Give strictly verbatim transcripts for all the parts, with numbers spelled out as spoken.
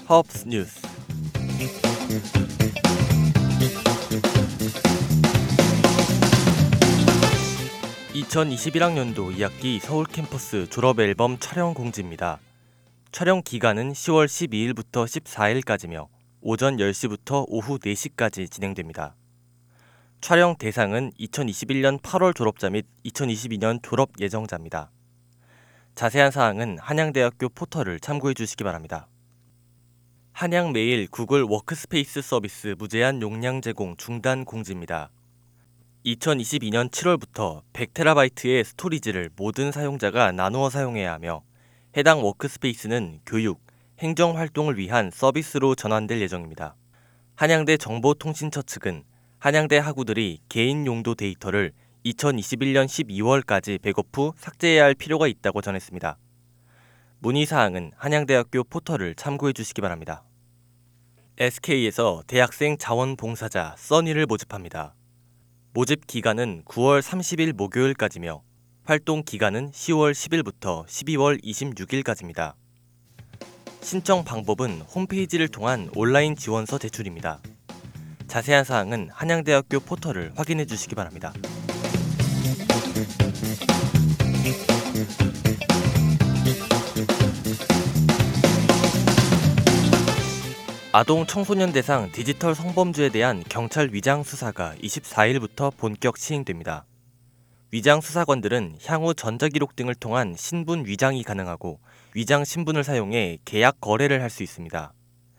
허브스 뉴스. 이천이십일 학년도 이 학기 서울 캠퍼스 졸업 앨범 촬영 공지입니다. 촬영 기간은 시월 십이일부터 십사일까지며 오전 열 시부터 오후 네 시까지 진행됩니다. 촬영 대상은 이천이십일년 팔월 졸업자 및 이천이십이년 졸업 예정자입니다. 자세한 사항은 한양대학교 포털을 참고해 주시기 바랍니다. 한양메일 구글 워크스페이스 서비스 무제한 용량 제공 중단 공지입니다. 이천이십이년 칠월부터 백 테라바이트의 스토리지를 모든 사용자가 나누어 사용해야 하며 해당 워크스페이스는 교육, 행정 활동을 위한 서비스로 전환될 예정입니다. 한양대 정보통신처 측은 한양대 학우들이 개인 용도 데이터를 이천이십일년 십이월까지 백업 후 삭제해야 할 필요가 있다고 전했습니다. 문의사항은 한양대학교 포털을 참고해 주시기 바랍니다. 에스케이에서 대학생 자원봉사자 써니를 모집합니다. 모집 기간은 구월 삼십일 목요일까지며 활동 기간은 시월 십일부터 십이월 이십육일까지입니다. 신청 방법은 홈페이지를 통한 온라인 지원서 제출입니다. 자세한 사항은 한양대학교 포털을 확인해 주시기 바랍니다. 아동 청소년 대상 디지털 성범죄에 대한 경찰 위장 수사가 이십사일부터 본격 시행됩니다. 위장 수사관들은 향후 전자기록 등을 통한 신분 위장이 가능하고 위장 신분을 사용해 계약 거래를 할 수 있습니다.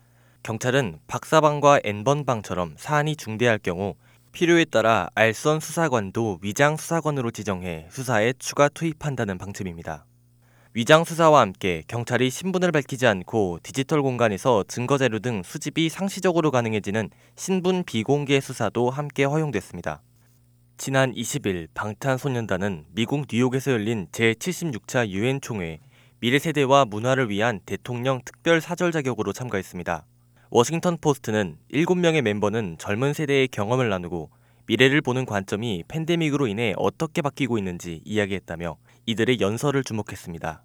경찰은 박사방과 엔번방처럼 사안이 중대할 경우 필요에 따라 알선 수사관도 위장 수사관으로 지정해 수사에 추가 투입한다는 방침입니다. 위장 수사와 함께 경찰이 신분을 밝히지 않고 디지털 공간에서 증거자료 등 수집이 상시적으로 가능해지는 신분 비공개 수사도 함께 허용됐습니다. 지난 이십일 방탄소년단은 미국 뉴욕에서 열린 제칠십육차 유엔 총회에 미래 세대와 문화를 위한 대통령 특별 사절 자격으로 참가했습니다. 워싱턴 포스트는 일곱 명의 멤버는 젊은 세대의 경험을 나누고 미래를 보는 관점이 팬데믹으로 인해 어떻게 바뀌고 있는지 이야기했다며 이들의 연설을 주목했습니다.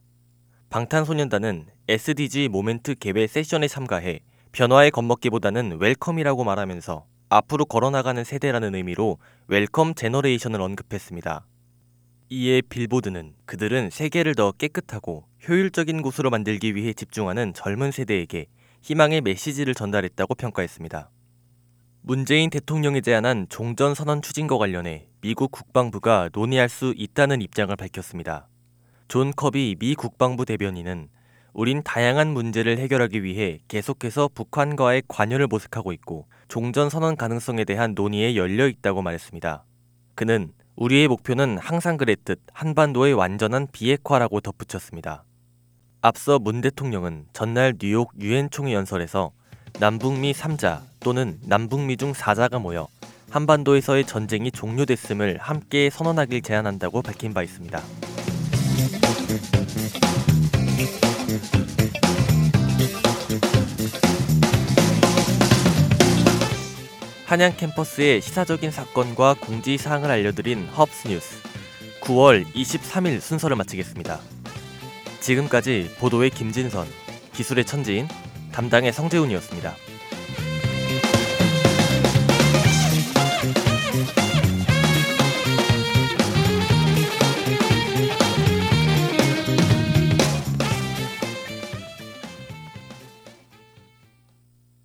방탄소년단은 에스디지 모멘트 개회 세션에 참가해 변화에 겁먹기보다는 웰컴이라고 말하면서 앞으로 걸어나가는 세대라는 의미로 웰컴 제너레이션을 언급했습니다. 이에 빌보드는 그들은 세계를 더 깨끗하고 효율적인 곳으로 만들기 위해 집중하는 젊은 세대에게 희망의 메시지를 전달했다고 평가했습니다. 문재인 대통령이 제안한 종전선언 추진과 관련해 미국 국방부가 논의할 수 있다는 입장을 밝혔습니다. 존 커비 미 국방부 대변인은 우린 다양한 문제를 해결하기 위해 계속해서 북한과의 관여를 모색하고 있고 종전선언 가능성에 대한 논의에 열려 있다고 말했습니다. 그는 우리의 목표는 항상 그랬듯 한반도의 완전한 비핵화라고 덧붙였습니다. 앞서 문 대통령은 전날 뉴욕 유엔 총회 연설에서 남북미 삼자 또는 남북미 중 사자가 모여 한반도에서의 전쟁이 종료됐음을 함께 선언하길 제안한다고 밝힌 바 있습니다. 한양 캠퍼스의 시사적인 사건과 공지사항을 알려드린 허브스 뉴스 구월 이십삼일 순서를 마치겠습니다. 지금까지 보도의 김진선, 기술의 천지인, 담당의 성재훈이었습니다.